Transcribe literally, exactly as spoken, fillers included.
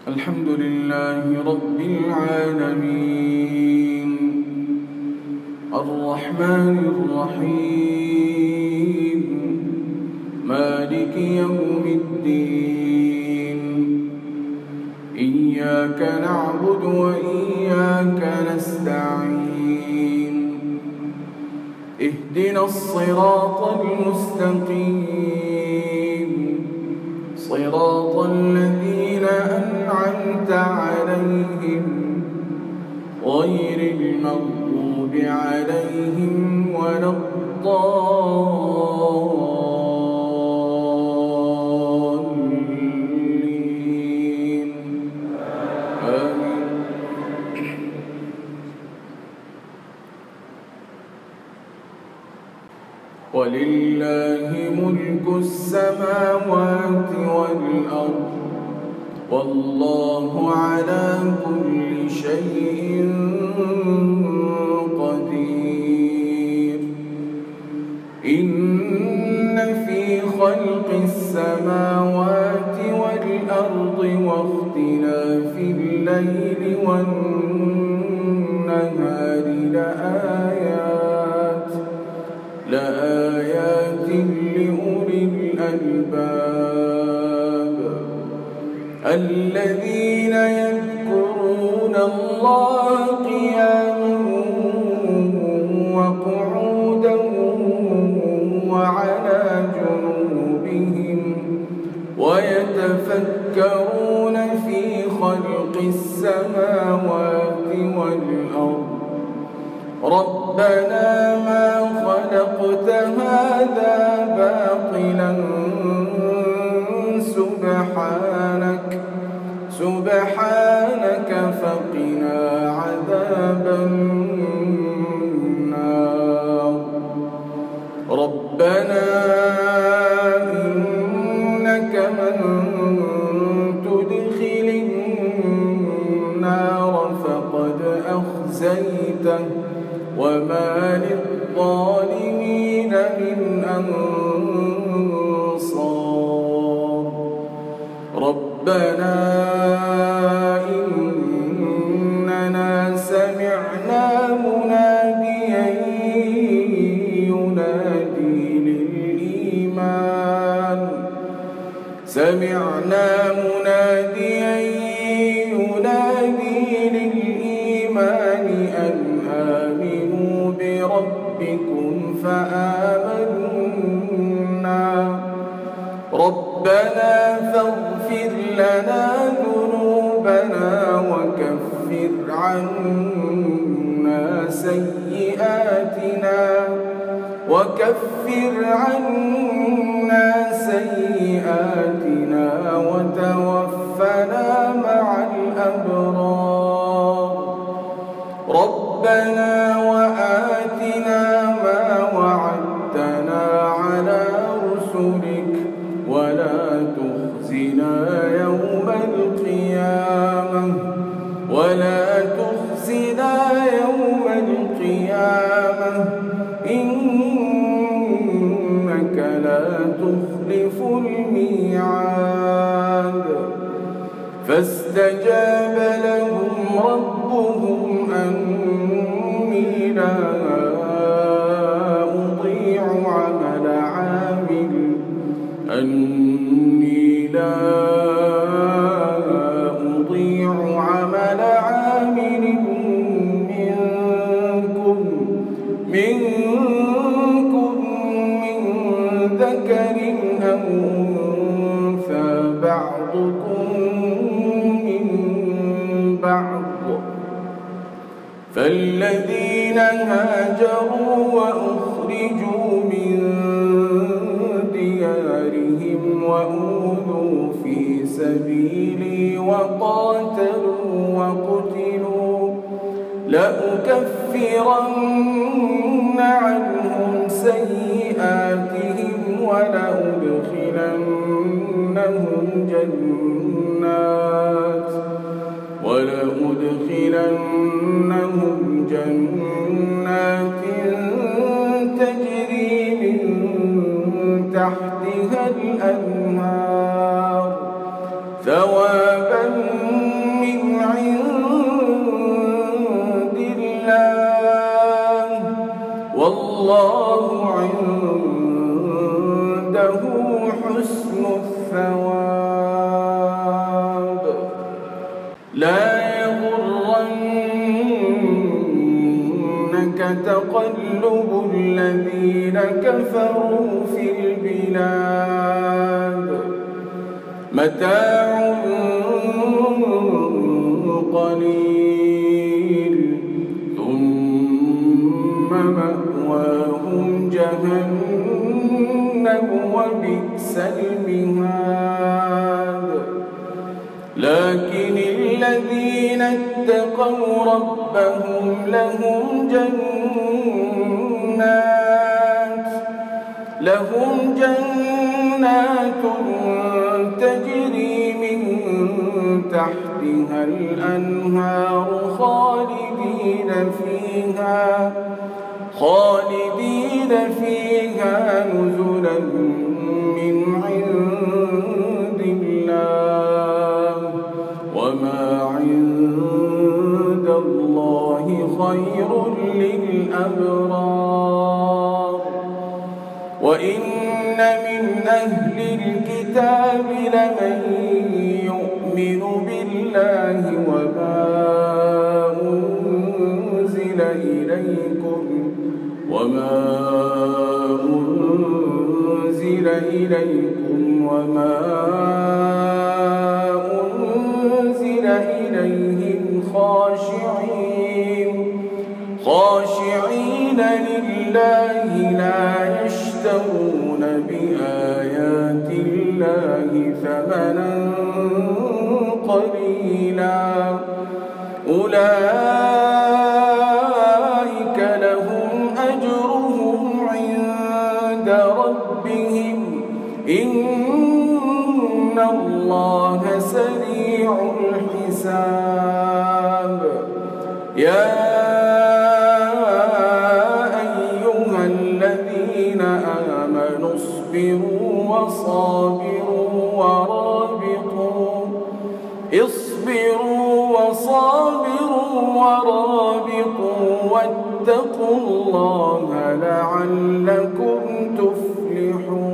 الحمد لله رب العالمين الرحمن الرحيم مالك يوم الدين إياك نعبد وإياك نستعين اهدنا الصراط المستقيم صراط الذين أنعمت عليهم غير المغضوب عليهم ولا الضالين آمين. ولله ملك السماوات والأرض والله على كل شيء قدير. إن في خلق السماوات والأرض واختلاف الليل والنهار لآيات لآيات لأولي الألباب الذين يذكرون الله قياما وقعودا وعلى جنوبهم ويتفكرون في خلق السماوات والأرض ربنا ما خلقت هذا باطلا سبحانك سبحانك فقنا عذاب النار. ربنا إنك من تدخل النار فقد أخزيته وما للظالمين من أنصار. ربنا إننا سمعنا مناديا ينادي للإيمان سمعنا مناديا ينادي للإيمان أن آمنوا بربكم فآمنا. ربنا فاغفر لنا ذنوبنا وكفر عنا سيئاتنا وكفر عنا سيئاتنا وتوفنا مع الأبرار. ربنا وآتنا ما وعدتنا على رسلك ولا تخزنا يوم القيامة ولا تخزنا يوم القيامة إنك لا تخلف الميعاد. فاستجاب لهم ربهم أني لا أضيع عمل عامل أني لا أضيع عمل عامل منكم منكم من ذكر أو أنثى بعضكم من بعض. فالذين هاجروا وأخرجوا من ديارهم وأوذوا في سبيلي وقاتلوا وقتلوا لأكفرن عنهم سيئاتهم ولأدخلنهم جنات ولأدخلنهم جنات تجري من تحتها الأنهار ثوابا والله عنده حسن الثواب. لا يغرنك تقلب الذين كفروا في البلاد، متاع قليل ثم مأواهم جهنم وبئس المهاد. لكن الذين اتقوا ربهم لهم جنات لهم جنات تجري من تحتها الأنهار خالدين فيها خالدين فيها نزلا من عند الله، وما عند الله خير للأبرار. وإن من أهل الكتاب لمن يؤمن بالله وما أنزل إليكم وما أنزل إليكم وما أنزل إليهم خاشعين خاشعين لله لا يشترون بآيات الله ثمنا قليلا، أولئك لهم أجرهم عند ربهم إن الله سريع الحساب. يا أيها الذين آمنوا اصبروا وصابروا ورابطوا اصبروا وصابروا ورابطوا واتقوا الله لعلكم تفلحون.